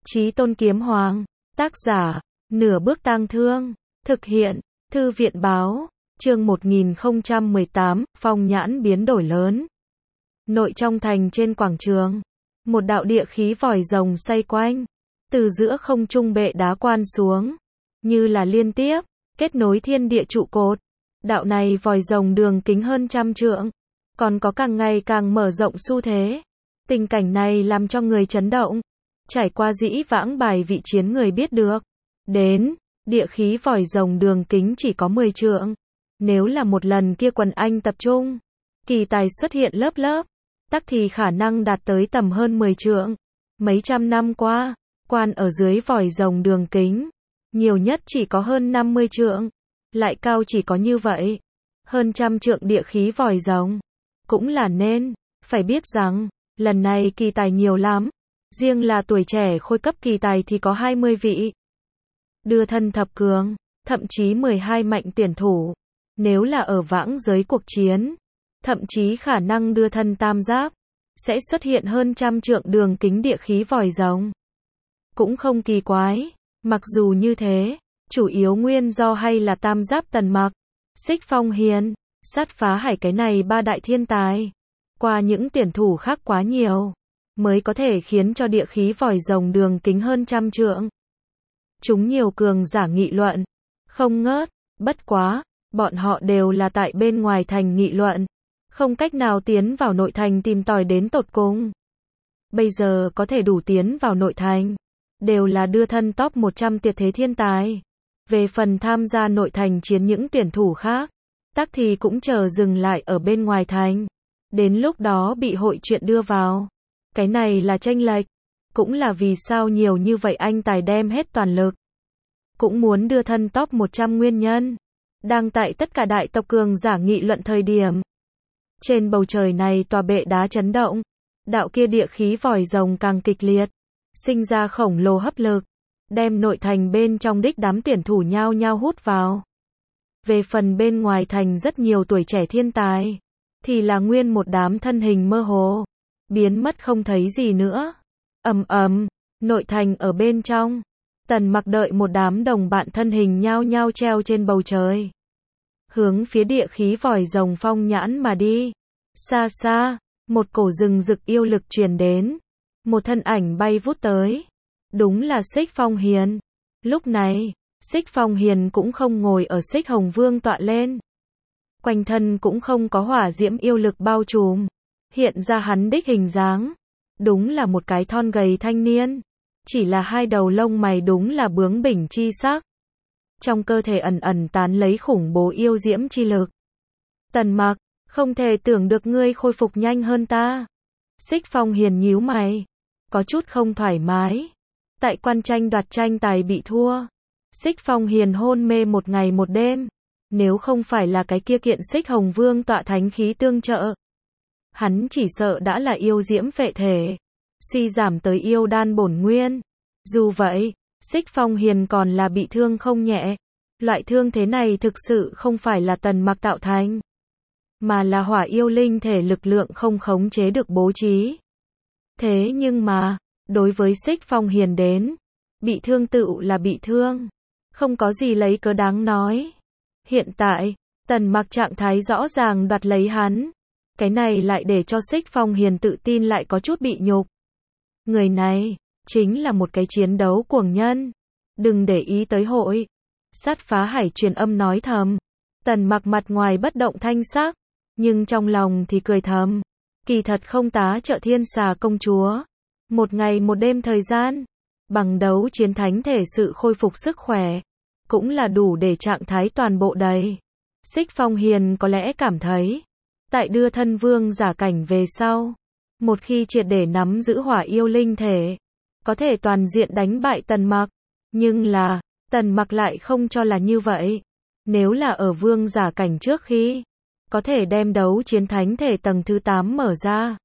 Chí Tôn Kiếm Hoàng. Tác giả, Nửa Bước Tang Thương. Thực hiện, Thư viện Báo. Chương 1018, phong nhãn biến đổi lớn. Nội trong thành trên quảng trường. Một đạo địa khí vòi rồng xoay quanh. Từ giữa không trung bệ đá quan xuống. Như là liên tiếp, kết nối thiên địa trụ cột. Đạo này vòi rồng đường kính hơn 100 trượng. Còn có càng ngày càng mở rộng xu thế. Tình cảnh này làm cho người chấn động. Trải qua dĩ vãng bài vị chiến người biết được. Đến, địa khí vòi rồng đường kính chỉ có 10 trượng. Nếu là một lần kia quần anh tập trung, kỳ tài xuất hiện lớp lớp, tắc thì khả năng đạt tới tầm hơn 10 trượng. Mấy trăm năm qua, quan ở dưới vòi rồng đường kính, nhiều nhất chỉ có hơn 50 trượng. Lại cao chỉ có như vậy. Hơn 100 trượng địa khí vòi rồng. Cũng là nên, phải biết rằng, lần này kỳ tài nhiều lắm. Riêng là tuổi trẻ khôi cấp kỳ tài thì có 20 vị. Đưa thân thập cường, thậm chí 12 mạnh tuyển thủ. Nếu là ở vãng giới cuộc chiến, thậm chí khả năng đưa thân tam giáp, sẽ xuất hiện hơn 100 trượng đường kính địa khí vòi rồng. Cũng không kỳ quái, mặc dù như thế, chủ yếu nguyên do hay là tam giáp Tần Mặc, Xích Phong Hiền, Sát Phá Hải cái này ba đại thiên tài. Qua những tuyển thủ khác quá nhiều, mới có thể khiến cho địa khí vòi rồng đường kính hơn 100 trượng. Chúng nhiều cường giả nghị luận, không ngớt, bất quá, bọn họ đều là tại bên ngoài thành nghị luận, không cách nào tiến vào nội thành tìm tòi đến tột cùng. Bây giờ có thể đủ tiến vào nội thành, đều là đưa thân top 100 tuyệt thế thiên tài. Về phần tham gia nội thành chiến những tuyển thủ khác, tắc thì cũng chờ dừng lại ở bên ngoài thành. Đến lúc đó bị hội chuyện đưa vào. Cái này là chênh lệch, cũng là vì sao nhiều như vậy anh tài đem hết toàn lực. Cũng muốn đưa thân top 100 nguyên nhân. Đang tại tất cả đại tộc cường giả nghị luận thời điểm. Trên bầu trời này tòa bệ đá chấn động. Đạo kia địa khí vòi rồng càng kịch liệt. Sinh ra khổng lồ hấp lực. Đem nội thành bên trong đích đám tuyển thủ nhao nhao hút vào. Về phần bên ngoài thành rất nhiều tuổi trẻ thiên tài. Thì là nguyên một đám thân hình mơ hồ. Biến mất không thấy gì nữa. Ầm ầm, nội thành ở bên trong. Tần Mặc đợi một đám đồng bạn thân hình nhao nhao treo trên bầu trời. Hướng phía địa khí vòi rồng phong nhãn mà đi. Xa xa, một cổ rừng rực yêu lực truyền đến. Một thân ảnh bay vút tới. Đúng là Xích Phong Hiền. Lúc này, Xích Phong Hiền cũng không ngồi ở Xích Hồng Vương tọa lên. Quanh thân cũng không có hỏa diễm yêu lực bao trùm. Hiện ra hắn đích hình dáng. Đúng là một cái thon gầy thanh niên. Chỉ là hai đầu lông mày đúng là bướng bỉnh chi sắc. Trong cơ thể ẩn ẩn tán lấy khủng bố yêu diễm chi lực. Tần Mặc, không thể tưởng được ngươi khôi phục nhanh hơn ta. Xích Phong Hiền nhíu mày. Có chút không thoải mái. Tại quan tranh đoạt tranh tài bị thua. Xích Phong Hiền hôn mê một ngày một đêm. Nếu không phải là cái kia kiện Xích Hồng Vương tọa thánh khí tương trợ, hắn chỉ sợ đã là yêu diễm phệ thể, suy giảm tới yêu đan bổn nguyên. Dù vậy, Xích Phong Hiền còn là bị thương không nhẹ. Loại thương thế này thực sự không phải là Tần Mặc tạo thành, mà là hỏa yêu linh thể lực lượng không khống chế được bố trí. Thế nhưng mà, đối với Xích Phong Hiền đến, bị thương tựu là bị thương, không có gì lấy cớ đáng nói. Hiện tại, Tần Mặc trạng thái rõ ràng đoạt lấy hắn. Cái này lại để cho Xích Phong Hiền tự tin lại có chút bị nhục. Người này, chính là một cái chiến đấu cuồng nhân. Đừng để ý tới hội. Sát Phá Hải truyền âm nói thầm. Tần Mặc mặt ngoài bất động thanh sắc, nhưng trong lòng thì cười thầm. Kỳ thật không tá trợ Thiên Xà công chúa. Một ngày một đêm thời gian, bằng đấu chiến thánh thể sự khôi phục sức khỏe, cũng là đủ để trạng thái toàn bộ đầy. Xích Phong Hiền có lẽ cảm thấy, tại đưa thân vương giả cảnh về sau, một khi triệt để nắm giữ hỏa yêu linh thể, có thể toàn diện đánh bại Tần Mặc. Nhưng là, Tần Mặc lại không cho là như vậy. Nếu là ở vương giả cảnh trước khi, có thể đem đấu chiến thánh thể tầng thứ 8 mở ra,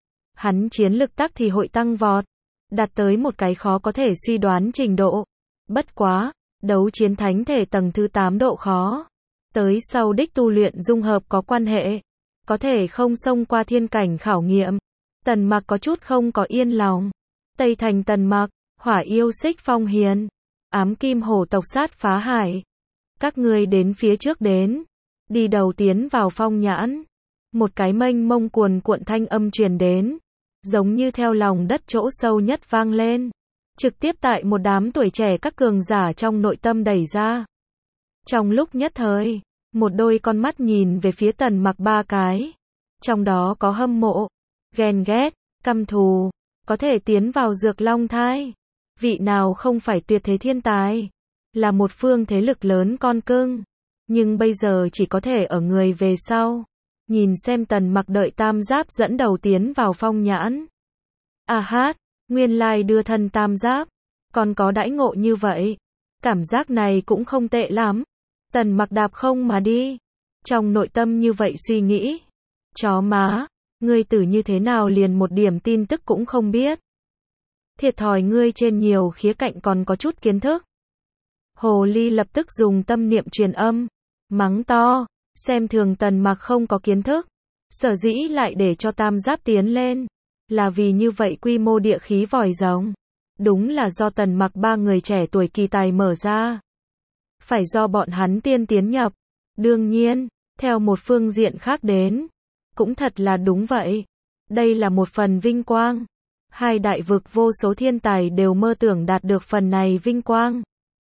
hắn chiến lực tắc thì hội tăng vọt, đạt tới một cái khó có thể suy đoán trình độ. Bất quá, đấu chiến thánh thể tầng thứ 8 độ khó, tới sau đích tu luyện dung hợp có quan hệ, có thể không xông qua thiên cảnh khảo nghiệm. Tần Mặc có chút không có yên lòng. Tây Thành Tần Mặc, Hỏa yêu Xích Phong Hiền, ám kim hổ tộc sát phá hải. Các ngươi đến phía trước đến. Đi đầu tiến vào phong nhãn. Một cái mênh mông cuồn cuộn thanh âm truyền đến. Giống như theo lòng đất chỗ sâu nhất vang lên. Trực tiếp tại một đám tuổi trẻ các cường giả trong nội tâm đẩy ra. Trong lúc nhất thời, một đôi con mắt nhìn về phía Tần Mặc ba cái. Trong đó có hâm mộ, ghen ghét, căm thù, có thể tiến vào Dược Long thai. Vị nào không phải tuyệt thế thiên tài, là một phương thế lực lớn con cưng. Nhưng bây giờ chỉ có thể ở người về sau. Nhìn xem Tần Mặc đợi tam giáp dẫn đầu tiến vào phong nhãn. À hát, nguyên lai đưa thân tam giáp, còn có đãi ngộ như vậy. Cảm giác này cũng không tệ lắm. Tần Mặc đạp không mà đi. Trong nội tâm như vậy suy nghĩ. Chó má, ngươi tử như thế nào liền một điểm tin tức cũng không biết. Thiệt thòi ngươi trên nhiều khía cạnh còn có chút kiến thức. Hồ ly lập tức dùng tâm niệm truyền âm. Mắng to, xem thường Tần Mặc không có kiến thức. Sở dĩ lại để cho tam giáp tiến lên. Là vì như vậy quy mô địa khí vòi rồng. Đúng là do Tần Mặc ba người trẻ tuổi kỳ tài mở ra. Phải do bọn hắn tiên tiến nhập. Đương nhiên, theo một phương diện khác đến. Cũng thật là đúng vậy. Đây là một phần vinh quang. Hai đại vực vô số thiên tài đều mơ tưởng đạt được phần này vinh quang.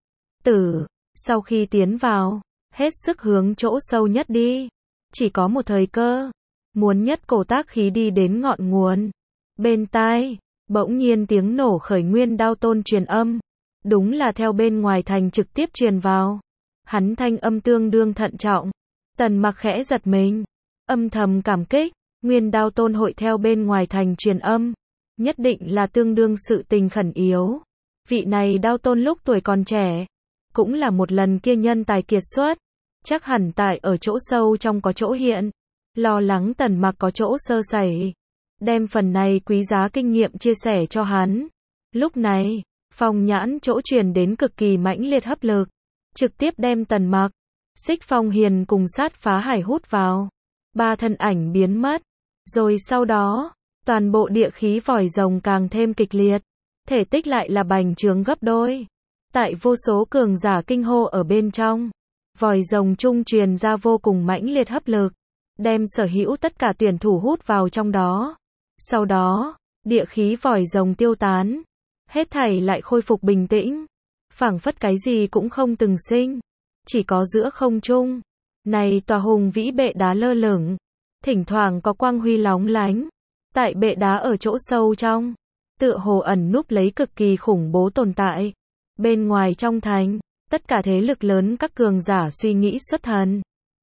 Sau khi tiến vào, hết sức hướng chỗ sâu nhất đi. Chỉ có một thời cơ. Muốn nhất cổ tác khí đi đến ngọn nguồn. Bên tai, bỗng nhiên tiếng nổ khởi nguyên đao tôn truyền âm. Đúng là theo bên ngoài thành trực tiếp truyền vào. Hắn thanh âm tương đương thận trọng. Tần Mặc khẽ giật mình. Âm thầm cảm kích. Nguyên đao tôn hội theo bên ngoài thành truyền âm. Nhất định là tương đương sự tình khẩn yếu. Vị này đao tôn lúc tuổi còn trẻ. Cũng là một lần kia nhân tài kiệt xuất. Chắc hẳn tại ở chỗ sâu trong có chỗ hiện. Lo lắng Tần Mặc có chỗ sơ sẩy. Đem phần này quý giá kinh nghiệm chia sẻ cho hắn. Lúc này, phong nhãn chỗ truyền đến cực kỳ mãnh liệt hấp lực. Trực tiếp đem Tần Mặc, Xích Phong Hiền cùng sát phá hải hút vào. Ba thân ảnh biến mất. Rồi sau đó, toàn bộ địa khí vòi rồng càng thêm kịch liệt. Thể tích lại là bành trướng gấp đôi. Tại vô số cường giả kinh hô ở bên trong. Vòi rồng trung truyền ra vô cùng mãnh liệt hấp lực. Đem sở hữu tất cả tuyển thủ hút vào trong đó. Sau đó, địa khí vòi rồng tiêu tán. Hết thảy lại khôi phục bình tĩnh. Phảng phất cái gì cũng không từng sinh. Chỉ có giữa không trung. Này tòa hùng vĩ bệ đá lơ lửng. Thỉnh thoảng có quang huy lóng lánh. Tại bệ đá ở chỗ sâu trong. Tựa hồ ẩn núp lấy cực kỳ khủng bố tồn tại. Bên ngoài trong thành, tất cả thế lực lớn các cường giả suy nghĩ xuất thần.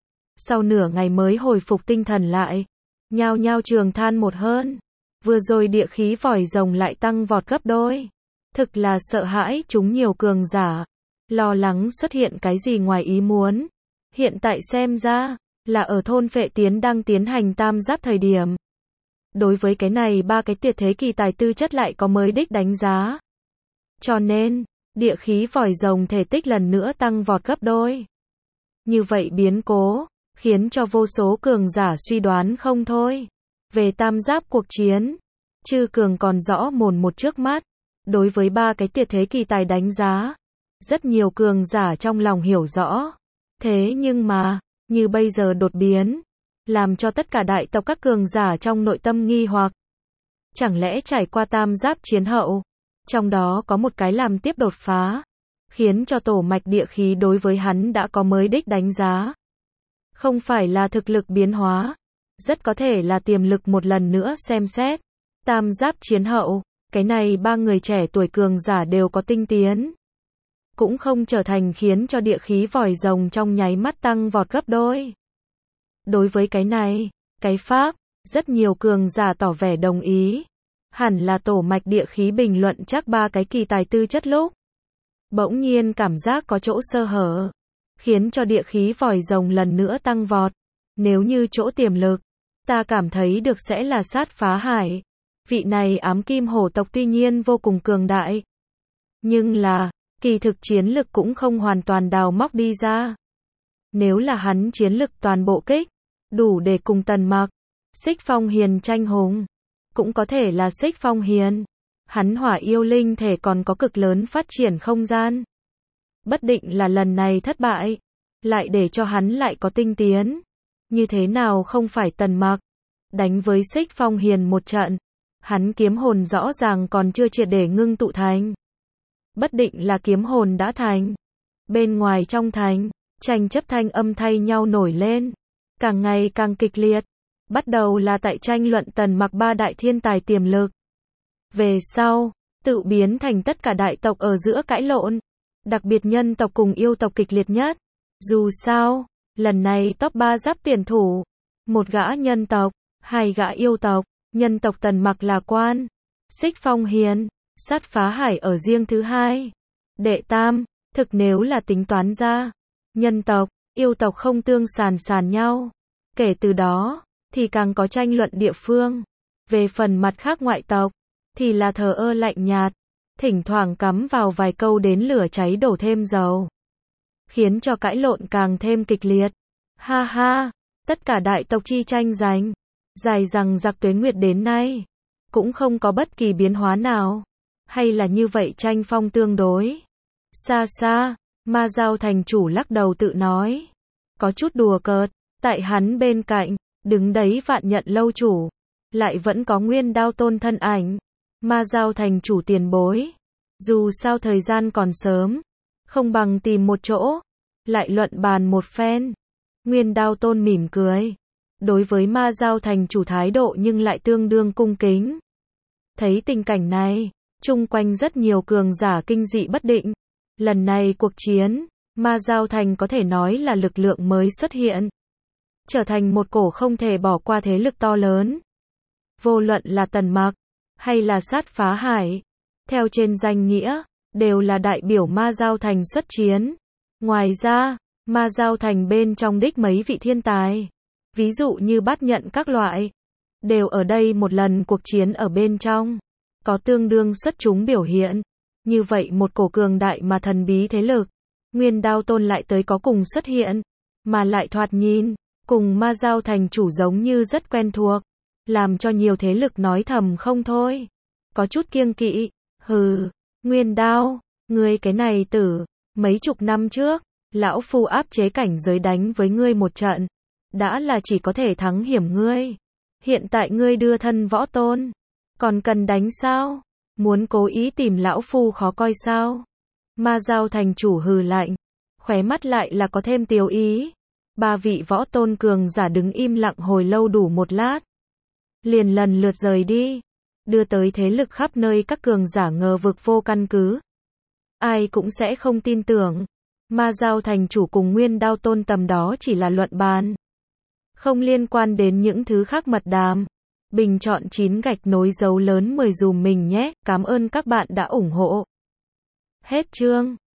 Sau nửa ngày mới hồi phục tinh thần lại. Nhao nhao trường than một hơn. Vừa rồi địa khí vòi rồng lại tăng vọt gấp đôi. Thực là sợ hãi chúng nhiều cường giả. Lo lắng xuất hiện cái gì ngoài ý muốn. Hiện tại xem ra, là ở thôn Phệ Tiến đang tiến hành tam giáp thời điểm. Đối với cái này ba cái tuyệt thế kỳ tài tư chất lại có mới đích đánh giá. Cho nên, địa khí vòi rồng thể tích lần nữa tăng vọt gấp đôi. Như vậy biến cố, khiến cho vô số cường giả suy đoán không thôi. Về tam giáp cuộc chiến, Chư Cường còn rõ mồn một trước mắt. Đối với ba cái tuyệt thế kỳ tài đánh giá, rất nhiều cường giả trong lòng hiểu rõ. Thế nhưng mà, như bây giờ đột biến, làm cho tất cả đại tộc các cường giả trong nội tâm nghi hoặc. Chẳng lẽ trải qua tam giáp chiến hậu, trong đó có một cái làm tiếp đột phá, khiến cho tổ mạch địa khí đối với hắn đã có mới đích đánh giá. Không phải là thực lực biến hóa, rất có thể là tiềm lực một lần nữa xem xét. Tam giáp chiến hậu, cái này ba người trẻ tuổi cường giả đều có tinh tiến. Cũng không trở thành khiến cho địa khí vòi rồng trong nháy mắt tăng vọt gấp đôi. Đối với cái này, cái pháp, rất nhiều cường giả tỏ vẻ đồng ý. Hẳn là tổ mạch địa khí bình luận chắc ba cái kỳ tài tư chất lúc. Bỗng nhiên cảm giác có chỗ sơ hở. Khiến cho địa khí vòi rồng lần nữa tăng vọt. Nếu như chỗ tiềm lực, ta cảm thấy được sẽ là sát phá hải. Vị này ám kim hổ tộc tuy nhiên vô cùng cường đại. Nhưng là, kỳ thực chiến lực cũng không hoàn toàn đào móc đi ra. Nếu là hắn chiến lực toàn bộ kích, đủ để cùng Tần Mặc, Xích Phong Hiền tranh hùng. Cũng có thể là Xích Phong Hiền. hắn hỏa yêu linh thể còn có cực lớn phát triển không gian. Bất định là lần này thất bại, lại để cho hắn lại có tinh tiến. Như thế nào không phải Tần Mặc đánh với Xích Phong Hiền một trận, hắn kiếm hồn rõ ràng còn chưa triệt để ngưng tụ thành. Bất định là kiếm hồn đã thành. Bên ngoài trong thành, tranh chấp thanh âm thay nhau nổi lên, càng ngày càng kịch liệt. Bắt đầu là tại tranh luận Tần Mặc ba đại thiên tài tiềm lực. Về sau, tự biến thành tất cả đại tộc ở giữa cãi lộn, đặc biệt nhân tộc cùng yêu tộc kịch liệt nhất. Dù sao, lần này top 3 giáp tiền thủ, một gã nhân tộc, hai gã yêu tộc, nhân tộc Tần Mặc là quan, Xích Phong Hiền, sát phá hải ở riêng thứ hai. Đệ tam, thực nếu là tính toán ra, nhân tộc, yêu tộc không tương sàn nhau. Kể từ đó, thì càng có tranh luận địa phương. Về phần mặt khác ngoại tộc, thì là thờ ơ lạnh nhạt, thỉnh thoảng cắm vào vài câu đến lửa cháy đổ thêm dầu, khiến cho cãi lộn càng thêm kịch liệt. Ha ha, tất cả đại tộc chi tranh giành, dài rằng giặc tuế nguyệt đến nay, cũng không có bất kỳ biến hóa nào. Hay là như vậy tranh phong tương đối. Xa xa, Ma Giao thành chủ lắc đầu tự nói. Có chút đùa cợt, tại hắn bên cạnh, đứng đấy Vạn Nhận lâu chủ, lại vẫn có Nguyên Đao Tôn thân ảnh. Ma Giao thành chủ tiền bối. Dù sao thời gian còn sớm, không bằng tìm một chỗ, lại luận bàn một phen. Nguyên Đao Tôn mỉm cười. Đối với Ma Giao thành chủ thái độ nhưng lại tương đương cung kính. Thấy tình cảnh này, chung quanh rất nhiều cường giả kinh dị bất định. Lần này cuộc chiến, Ma Giao thành có thể nói là lực lượng mới xuất hiện, trở thành một cổ không thể bỏ qua thế lực to lớn. Vô luận là Tần Mặc, hay là sát phá hải, theo trên danh nghĩa, đều là đại biểu Ma Giao thành xuất chiến. Ngoài ra, Ma Giao thành bên trong đích mấy vị thiên tài, ví dụ như Bát Nhận các loại, đều ở đây một lần cuộc chiến ở bên trong, có tương đương xuất chúng biểu hiện. Như vậy một cổ cường đại mà thần bí thế lực, Nguyên Đao Tôn lại tới có cùng xuất hiện, mà lại thoạt nhìn, cùng Ma Giao thành chủ giống như rất quen thuộc, làm cho nhiều thế lực nói thầm không thôi. Có chút kiêng kỵ, hừ, Nguyên Đao, ngươi cái này tử, mấy chục năm trước, lão phu áp chế cảnh giới đánh với ngươi một trận, đã là chỉ có thể thắng hiểm ngươi. Hiện tại ngươi đưa thân võ tôn, còn cần đánh sao? Muốn cố ý tìm lão phu khó coi sao? Ma Giao thành chủ hừ lạnh, khóe mắt lại là có thêm tiêu ý. Ba vị võ tôn cường giả đứng im lặng hồi lâu đủ một lát, liền lần lượt rời đi, đưa tới thế lực khắp nơi các cường giả ngờ vực vô căn cứ. Ai cũng sẽ không tin tưởng, Ma Giao thành chủ cùng Nguyên Đao Tôn tầm đó chỉ là luận bàn, không liên quan đến những thứ khác mật đàm. Bình chọn 9 gạch nối dấu lớn 10 dùm mình nhé, cảm ơn các bạn đã ủng hộ. Hết chương.